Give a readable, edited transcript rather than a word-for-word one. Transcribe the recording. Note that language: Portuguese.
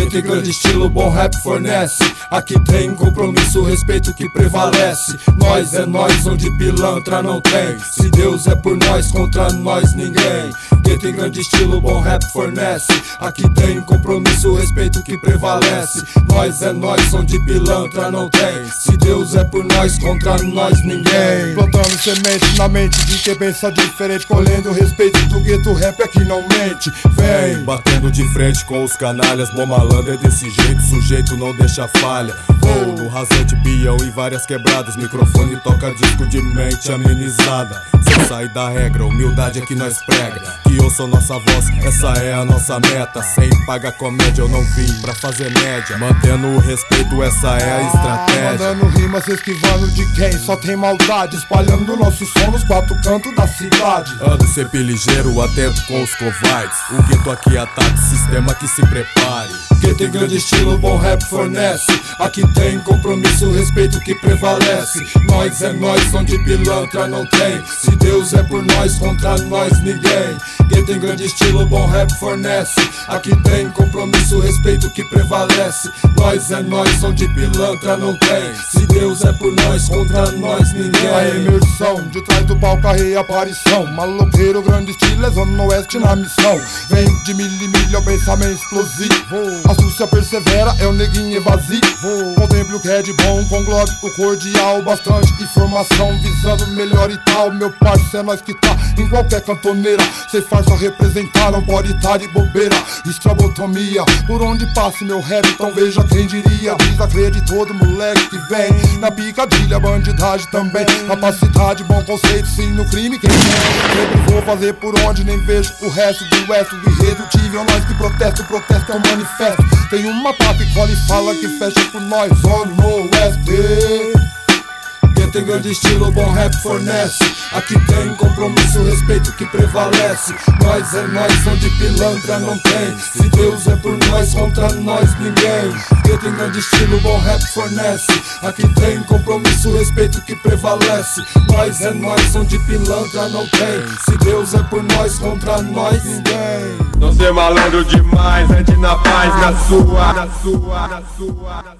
Quem tem grande estilo, bom rap fornece. Aqui tem compromisso, respeito que prevalece. Nós é nós, onde pilantra não tem. Se Deus é por nós, contra nós ninguém. Quem tem grande estilo, bom rap fornece. Aqui tem compromisso, respeito que prevalece. Nós é nós, onde pilantra não tem. Se Deus é por nós, contra nós ninguém. Plantando semente na mente de quem pensa diferente, colhendo respeito do gueto, rap aqui não mente. Vem batendo de frente com os canalhas, bom malandro é desse jeito, sujeito não deixa falha. Vou no rasante, bião e várias quebradas, microfone toca disco de mente amenizada. Sem sair da regra, humildade é que nós prega. Que ouçam nossa voz, essa é a nossa meta. Sem pagar comédia, eu não vim pra fazer média. Mantendo o respeito, essa é a estratégia. Mandando rimas, esquivando de quem só tem maldade, espalhando nosso som nos quatro cantos da cidade. Ando sempre ligeiro, atento com os covardes. O gueto aqui ataca, sistema que se prepare. Quem tem grande estilo, bom rap fornece. Aqui tem compromisso, respeito que prevalece. Nós é nós, onde pilantra não tem. Se Deus é por nós, contra nós ninguém. Quem tem grande estilo, bom rap fornece. Aqui tem compromisso, respeito que prevalece. Nós é nós, onde pilantra não tem. Se Deus é por nós, contra nós ninguém. A imersão, de trás do palco a reaparição. Maloqueiro, grande estilo, é zona oeste na missão. Vem de milho em milho, é o pensamento explosivo. Astúcia persevera, é o neguinho evasivo. Contemple o que é de bom, conglobe o cordial. Bastante informação, visando melhor e tal. Meu parceiro, é nós que tá em qualquer cantoneira. Sem farsa representar, não pode tá de bobeira. Estrabotomia, por onde passe meu rap, então veja quem diria. Desacredite todo moleque que vem na picadilha, bandidagem também. Capacidade, bom conceito, sim, no crime quem tem. Sempre vou fazer por onde, nem vejo o resto do oeste. Irredutível, nós que protesta, o protesto é um manifesto. Tem uma papa e cola e fala que fecha por nós, zona oeste. Quem tem grande estilo, bom rap fornece. Aqui tem compromisso, respeito que prevalece. Nós é nós, onde pilantra não tem. Se Deus é por nós, contra nós ninguém. Quem tem grande estilo, bom rap fornece. Aqui tem compromisso, respeito que prevalece. Nós é nós, onde pilantra não tem. Se Deus é por nós, contra nós ninguém. Não ser malandro demais, ande na paz, na sua.